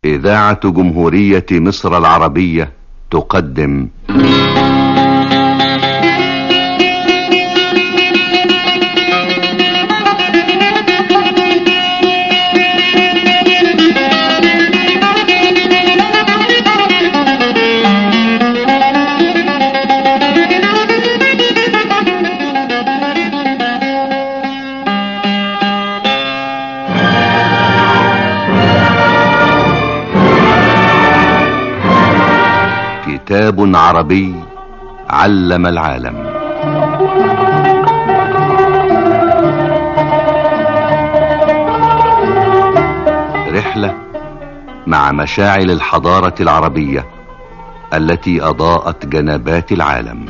إذاعة جمهورية مصر العربية تقدم كتاب عربي علم العالم. رحلة مع مشاعل الحضارة العربية التي أضاءت جنبات العالم.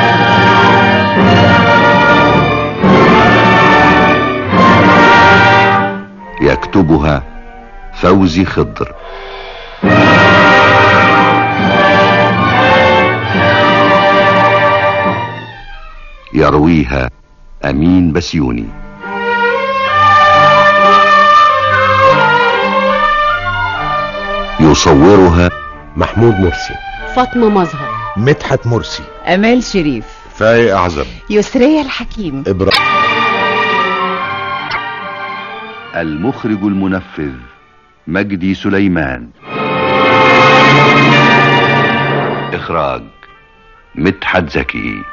يكتبها فوزي خضر، يرويها أمين بسيوني. يصورها محمود مرسي، فاطمة مظهر، مدحت مرسي، أمال شريف، فاي أعزب، يسرية الحكيم، المخرج المنفذ مجدي سليمان. إخراج مدحت زكي.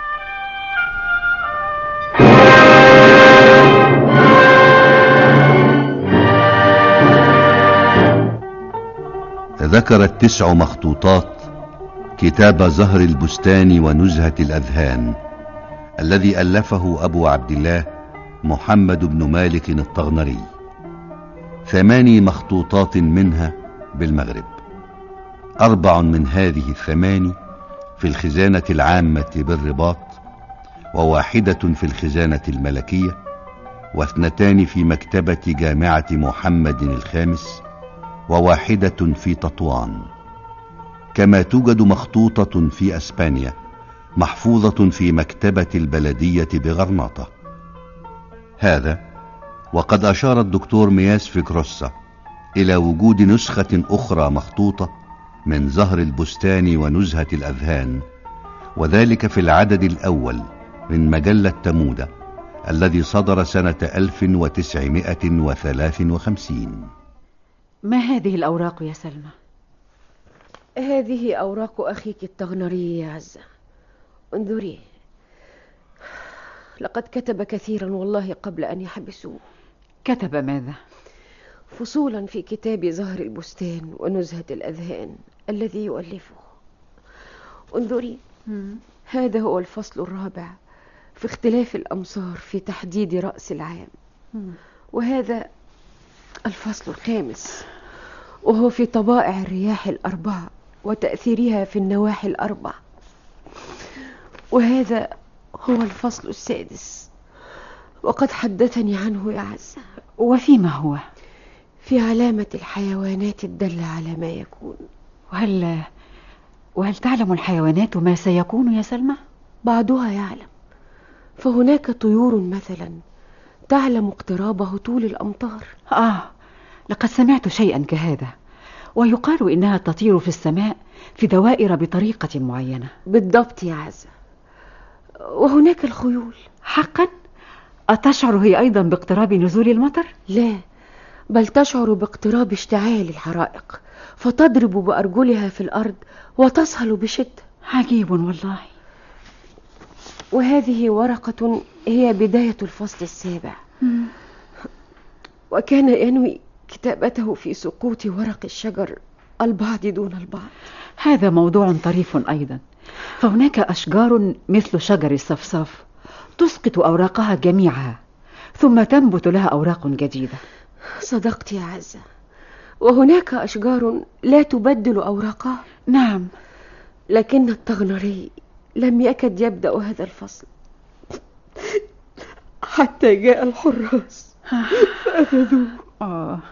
ذكرت 9 مخطوطات كتاب زهر البستان ونزهة الأذهان الذي ألفه أبو عبد الله محمد بن مالك الطغنري. 8 مخطوطات منها بالمغرب، 4 من هذه 8 في الخزانة العامة بالرباط، و1 في الخزانة الملكية، و2 في مكتبة جامعة محمد الخامس، و1 في تطوان. كما توجد مخطوطة في أسبانيا محفوظة في مكتبة البلدية بغرناطة. هذا وقد أشار الدكتور مياس فكروسا إلى وجود نسخة أخرى مخطوطة من زهر البستان ونزهة الأذهان، وذلك في العدد الأول من مجلة تمودة الذي صدر سنة 1953. ما هذه الأوراق يا سلمى؟ هذه أوراق أخيك الطغنري يا عزة، انظري. لقد كتب كثيرا والله قبل أن يحبسوه. كتب ماذا؟ فصولا في كتاب زهر البستان ونزهة الأذهان الذي يؤلفه. انظري، هذا هو الفصل الرابع في اختلاف الأمصار في تحديد رأس العام، وهذا الفصل الخامس وهو في طبائع الرياح ال4 وتأثيرها في النواحي ال4، وهذا هو الفصل السادس وقد حدثني عنه يا عزة. وفيما هو؟ في علامة الحيوانات الدالة على ما يكون. وهل تعلم الحيوانات ما سيكون يا سلمى؟ بعضها يعلم، فهناك طيور مثلا تعلم اقتراب هطول الأمطار. لقد سمعت شيئا كهذا، ويقال إنها تطير في السماء في دوائر بطريقة معينة. بالضبط يا عزة. وهناك الخيول. حقا؟ أتشعر هي أيضا باقتراب نزول المطر؟ لا، بل تشعر باقتراب اشتعال الحرائق، فتضرب بأرجلها في الأرض وتصهل بشدة. عجيب والله. وهذه ورقة هي بداية الفصل السابع، وكان ينوي كتابته في سقوط ورق الشجر البعض دون البعض. هذا موضوع طريف أيضا، فهناك أشجار مثل شجر الصفصاف تسقط أوراقها جميعها ثم تنبت لها أوراق جديدة. صدقت يا عزة، وهناك أشجار لا تبدل أوراقها. نعم، لكن الطغنري لم يكد يبدأ هذا الفصل حتى جاء الحراس فأخذوه.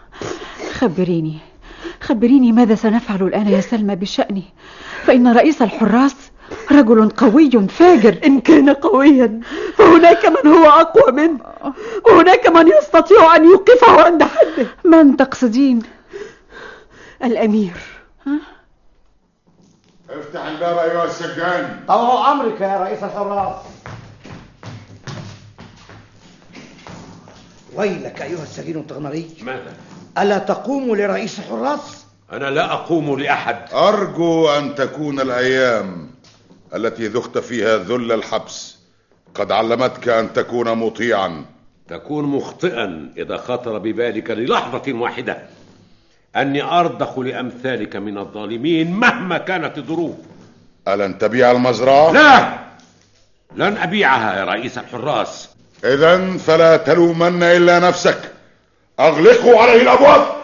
خبريني ماذا سنفعل الآن يا سلمى بشأني، فإن رئيس الحراس رجل قوي فاجر. إن كان قويا فهناك من هو أقوى منه، وهناك من يستطيع أن يوقفه عند حده. من تقصدين؟ الأمير. افتح الباب أيها السجان. طوع أمرك يا رئيس الحراس. ويلك أيها السجين التغنري. ماذا؟ ألا تقوم لرئيس الحراس؟ أنا لا أقوم لأحد. أرجو أن تكون الأيام التي ذقت فيها ذل الحبس قد علمتك أن تكون مطيعا. تكون مخطئا إذا خطر ببالك للحظة واحدة أني أرضخ لأمثالك من الظالمين مهما كانت الظروف. ألن تبيع المزرعة؟ لا، لن أبيعها يا رئيس الحراس. إذن فلا تلومن إلا نفسك. أغلقوا عليه الأبواب.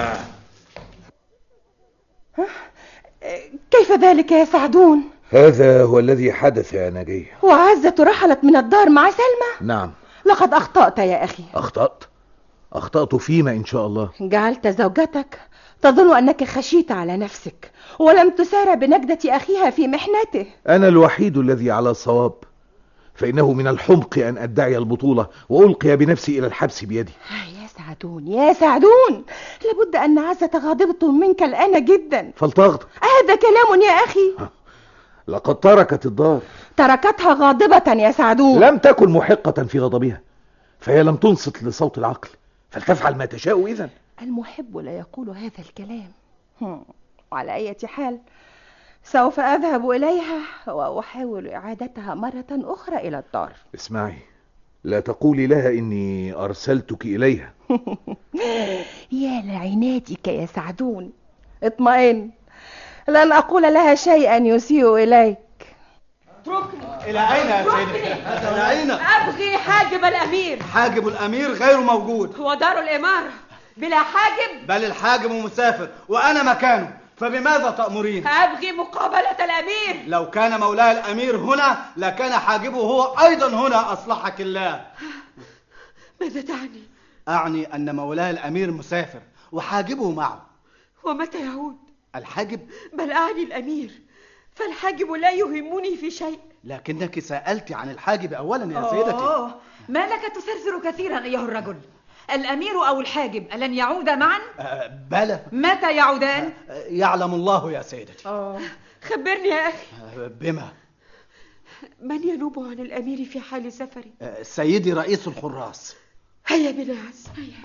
كيف ذلك يا سعدون؟ هذا هو الذي حدث يا نجية. وعزة رحلت من الدار مع سلمى؟ نعم. لقد أخطأت يا أخي. أخطأت فيما إن شاء الله؟ جعلت زوجتك تظن أنك خشيت على نفسك ولم تسار بنجدة أخيها في محنته. أنا الوحيد الذي على صواب، فإنه من الحمق أن أدعي البطولة وألقي بنفسي إلى الحبس بيدي. يا سعدون يا سعدون، لابد أن عزة غاضبة منك الآن جدا. فلتغضب. هذا كلام يا أخي. لقد تركت الدار. تركتها غاضبة يا سعدون. لم تكن محقة في غضبها، فهي لم تنصت لصوت العقل، فلتفعل ما تشاء. إذن المحب لا يقول هذا الكلام. وعلى أي حال سوف أذهب إليها وأحاول إعادتها مرة أخرى إلى الدار. اسمعي، لا تقولي لها إني أرسلتك إليها. يا لعناتك يا سعدون. اطمئن، لن أقول لها شيئا يسيء إليك. اتركني. إلى أين يا سيدي؟ إلى أين؟ أبغي حاجب الأمير. حاجب الأمير غير موجود. هو دار الإمارة بلا حاجب؟ بل الحاجب مسافر وأنا مكانه، فبماذا تأمرين؟ أبغي مقابلة الأمير. لو كان مولاي الأمير هنا لكان حاجبه هو أيضا هنا، أصلحك الله. ماذا تعني؟ أعني أن مولاي الأمير مسافر وحاجبه معه. ومتى يعود؟ الحاجب؟ بل أعني الأمير، فالحاجب لا يهمني في شيء. لكنك سألت عن الحاجب أولا يا سيدتي. ما لك تثرثر كثيرا أيها الرجل؟ الأمير أو الحاجب ألن يعودا معا؟ بلى. متى يعودان؟ يعلم الله يا سيدتي. خبرني يا أخي. بما؟ من ينوب عن الأمير في حال سفري؟ سيدي رئيس الحراس. هيا بنا عز، هيا.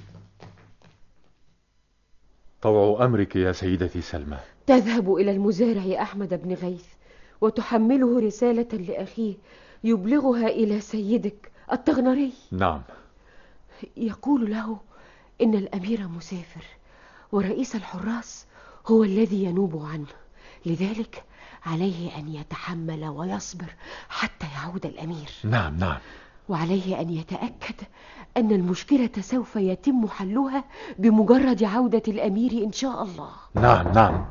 طوع أمرك يا سيدتي سلمى. تذهب إلى المزارع أحمد بن غيث وتحمله رسالة لأخيه يبلغها إلى سيدك التغنري. نعم. يقول له إن الأمير مسافر ورئيس الحراس هو الذي ينوب عنه، لذلك عليه أن يتحمل ويصبر حتى يعود الأمير. نعم نعم. وعليه أن يتأكد أن المشكلة سوف يتم حلها بمجرد عودة الأمير إن شاء الله. نعم نعم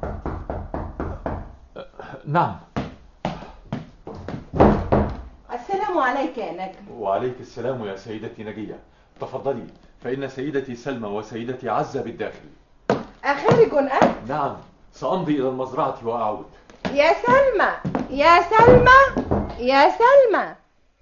نعم. السلام عليك يا نجم. وعليك السلام يا سيدتي نجية. تفضلي، فإن سيدتي سلمى وسيدتي عزة بالداخل. أخارج أنت؟ نعم، سأمضي إلى المزرعة وأعود. يا سلمى يا سلمى يا سلمى.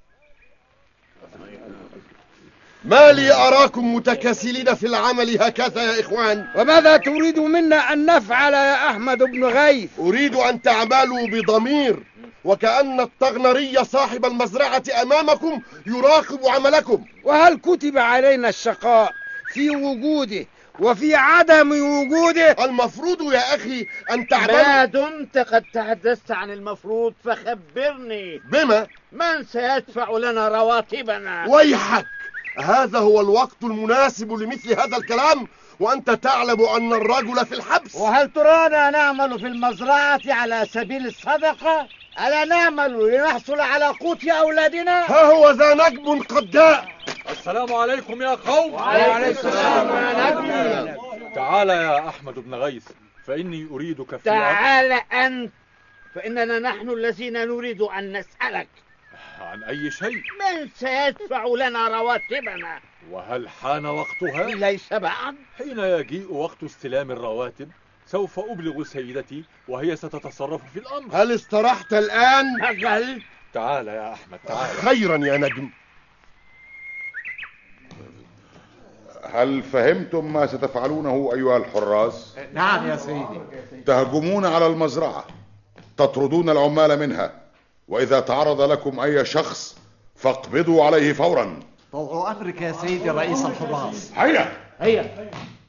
ما لي أراكم متكاسلين في العمل هكذا يا إخوان؟ وماذا تريد منا أن نفعل يا أحمد بن غيث؟ أريد أن تعملوا بضمير، وكأن التغنري صاحب المزرعة أمامكم يراقب عملكم. وهل كتب علينا الشقاء في وجوده وفي عدم وجوده؟ المفروض يا أخي أن تعملوا. ما دمت قد تحدثت عن المفروض فخبرني. بما؟ من سيدفع لنا رواتبنا؟ ويحك، هذا هو الوقت المناسب لمثل هذا الكلام، وأنت تعلم أن الرجل في الحبس. وهل ترانا نعمل في المزرعة على سبيل الصدقة؟ ألا نعمل لنحصل على قوت أولادنا؟ ها هو ذا نجم قد جاء. السلام عليكم يا قوم. وعليكم السلام يا نجم. تعال يا أحمد بن غيث، فإني أريدك في تعال أنت، فإننا نحن الذين نريد أن نسألك عن أي شيء. من سيدفع لنا رواتبنا؟ وهل حان وقتها؟ ليس بعد. حين يجيء وقت استلام الرواتب سوف أبلغ سيدتي وهي ستتصرف في الأمر. هل استرحت الآن؟ أجل. تعال يا أحمد تعال. خيرا يا نجم. هل فهمتم ما ستفعلونه أيها الحراس؟ نعم يا سيدي. تهجمون على المزرعة، تطردون العمال منها، وإذا تعرض لكم أي شخص فاقبضوا عليه فورا. طوع أمرك يا سيدي رئيس الحراس. هيا هيا.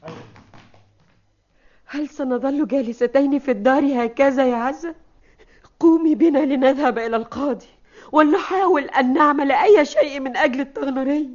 هل سنظل جالستين في الدار هكذا يا عزة؟ قومي بنا لنذهب إلى القاضي ولنحاول أن نعمل أي شيء من أجل التغنري.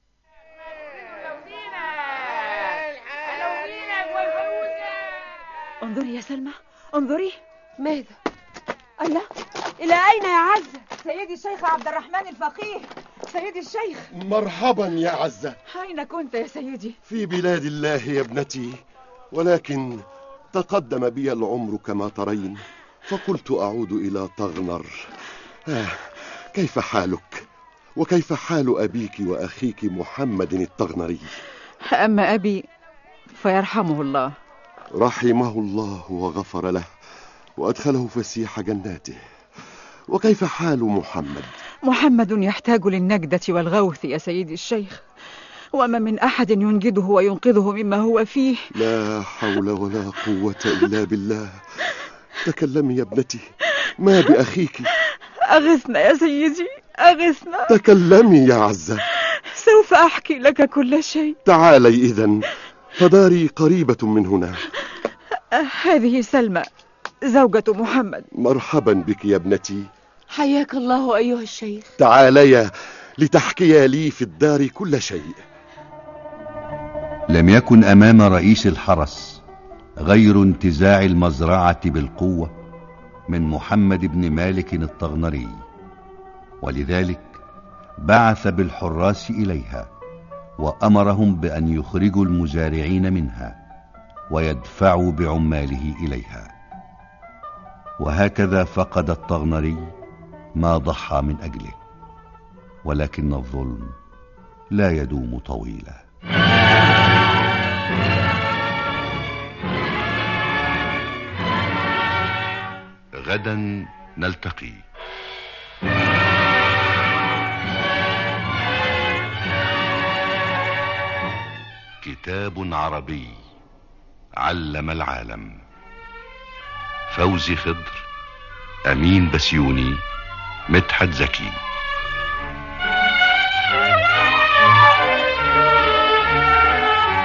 انظري يا سلمى، انظري. ماذا؟ الله، إلى أين يا عزة؟ سيدي الشيخ عبد الرحمن الفقيه. سيدي الشيخ. مرحبا يا عزة. أين كنت يا سيدي؟ في بلاد الله يا ابنتي، ولكن تقدم بي العمر كما ترين، فقلت أعود إلى طغنر. كيف حالك؟ وكيف حال أبيك وأخيك محمد الطغنري؟ أما أبي فيرحمه الله. رحمه الله وغفر له وأدخله فسيح جناته. وكيف حال محمد؟ محمد يحتاج للنجدة والغوث يا سيدي الشيخ، وما من أحد ينجده وينقذه مما هو فيه. لا حول ولا قوة إلا بالله. تكلمي يا ابنتي، ما بأخيك؟ أغثنا يا سيدي، أغثنا. تكلمي يا عزة. سوف أحكي لك كل شيء. تعالي إذن، فداري قريبة من هنا. هذه سلمى زوجة محمد. مرحبا بك يا ابنتي. حياك الله أيها الشيخ. تعاليا لتحكيا لي في الدار كل شيء. لم يكن أمام رئيس الحرس غير انتزاع المزرعة بالقوة من محمد بن مالك الطغنري، ولذلك بعث بالحراس إليها وأمرهم بأن يخرجوا المزارعين منها ويدفعوا بعماله إليها. وهكذا فقد الطغنري ما ضحى من أجله، ولكن الظلم لا يدوم طويلا. غدا نلتقي. كتاب عربي علم العالم. فوزي خضر، أمين بسيوني، مدحت زكي.